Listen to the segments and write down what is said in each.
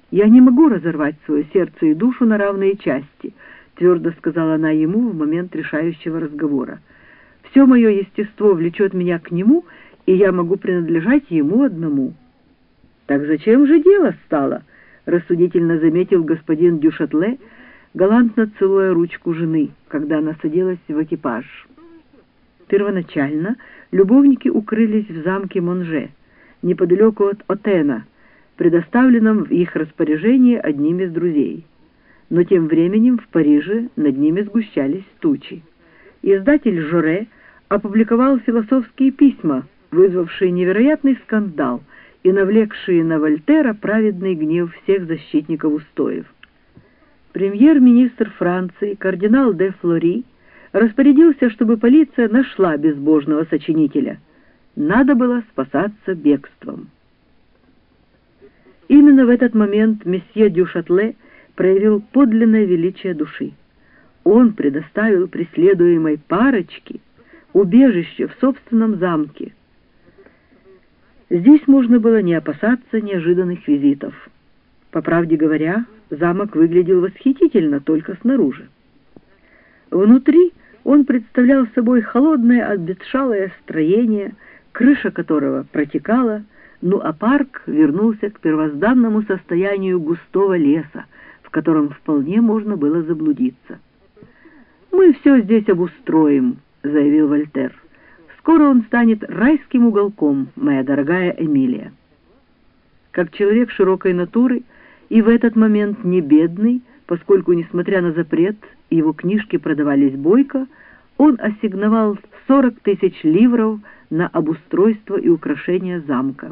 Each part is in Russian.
«Я не могу разорвать свое сердце и душу на равные части», — твердо сказала она ему в момент решающего разговора. «Все мое естество влечет меня к нему, и я могу принадлежать ему одному». «Так зачем же дело стало?» — рассудительно заметил господин Дюшатле, галантно целуя ручку жены, когда она садилась в экипаж. Первоначально любовники укрылись в замке Монже, неподалеку от Отена, предоставленном в их распоряжение одним из друзей. Но тем временем в Париже над ними сгущались тучи. Издатель Жоре опубликовал философские письма, вызвавшие невероятный скандал и навлекшие на Вольтера праведный гнев всех защитников устоев. Премьер-министр Франции, кардинал де Флори, распорядился, чтобы полиция нашла безбожного сочинителя. Надо было спасаться бегством. Именно в этот момент месье Дюшатле проявил подлинное величие души. Он предоставил преследуемой парочке убежище в собственном замке. Здесь можно было не опасаться неожиданных визитов. По правде говоря, замок выглядел восхитительно только снаружи. Внутри он представлял собой холодное обветшалое строение, крыша которого протекала, ну а парк вернулся к первозданному состоянию густого леса, в котором вполне можно было заблудиться. «Мы все здесь обустроим», — заявил Вольтер. «Скоро он станет райским уголком, моя дорогая Эмилия». Как человек широкой натуры и в этот момент не бедный, поскольку, несмотря на запрет, его книжки продавались бойко, он ассигновал 40 000 ливров на обустройство и украшение замка.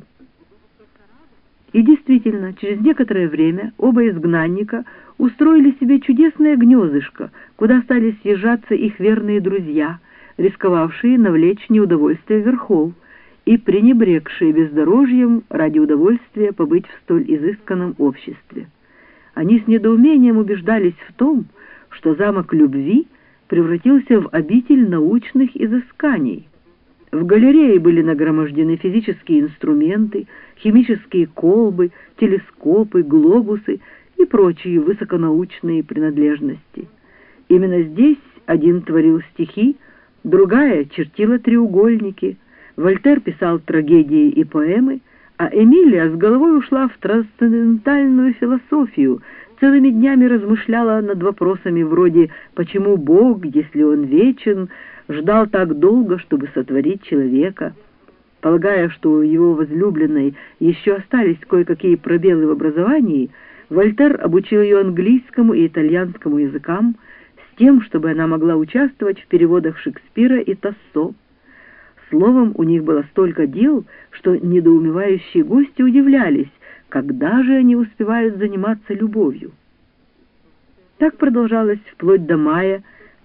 И действительно, через некоторое время оба изгнанника устроили себе чудесное гнездышко, куда стали съезжаться их верные друзья, рисковавшие навлечь неудовольствие верхов и пренебрегшие бездорожьем ради удовольствия побыть в столь изысканном обществе. Они с недоумением убеждались в том, что замок любви превратился в обитель научных изысканий. В галерее были нагромождены физические инструменты, химические колбы, телескопы, глобусы и прочие высоконаучные принадлежности. Именно здесь один творил стихи, другая чертила треугольники, Вольтер писал трагедии и поэмы, а Эмилия с головой ушла в трансцендентальную философию, целыми днями размышляла над вопросами вроде «почему Бог, если Он вечен, ждал так долго, чтобы сотворить человека?». Полагая, что у его возлюбленной еще остались кое-какие пробелы в образовании, Вольтер обучил ее английскому и итальянскому языкам с тем, чтобы она могла участвовать в переводах Шекспира и Тассо. Словом, у них было столько дел, что недоумевающие гости удивлялись, когда же они успевают заниматься любовью. Так продолжалось вплоть до мая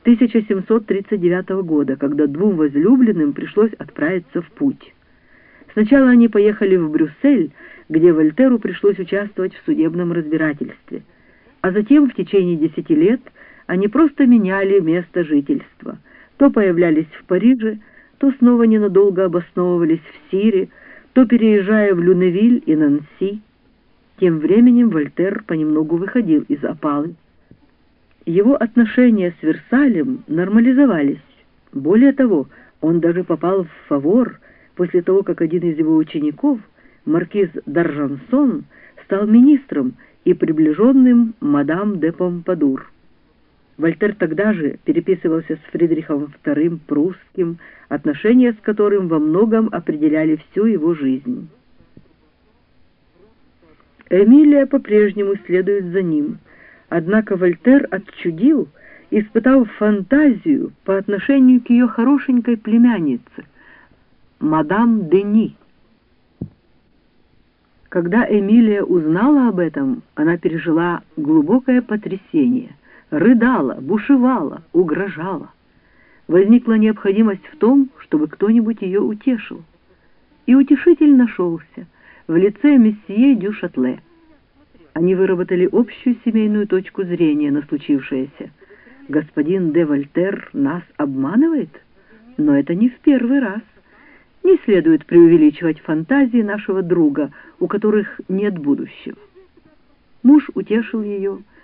1739 года, когда двум возлюбленным пришлось отправиться в путь. Сначала они поехали в Брюссель, где Вольтеру пришлось участвовать в судебном разбирательстве, а затем в течение 10 лет они просто меняли место жительства. То появлялись в Париже, то снова ненадолго обосновывались в Сире, то переезжая в Люневиль и Нанси. Тем временем Вольтер понемногу выходил из опалы. Его отношения с Версалем нормализовались. Более того, он даже попал в фавор после того, как один из его учеников, маркиз Даржансон, стал министром и приближенным мадам де Помпадур. Вольтер тогда же переписывался с Фридрихом II Прусским, отношения с которым во многом определяли всю его жизнь. Эмилия по-прежнему следует за ним, однако Вольтер отчудил, испытав фантазию по отношению к ее хорошенькой племяннице, мадам Дени. Когда Эмилия узнала об этом, она пережила глубокое потрясение, рыдала, бушевала, угрожала. Возникла необходимость в том, чтобы кто-нибудь ее утешил. И утешитель нашелся в лице месье Дюшатле. Они выработали общую семейную точку зрения на случившееся. Господин де Вольтер нас обманывает? Но это не в первый раз. Не следует преувеличивать фантазии нашего друга, у которых нет будущего. Муж утешил ее,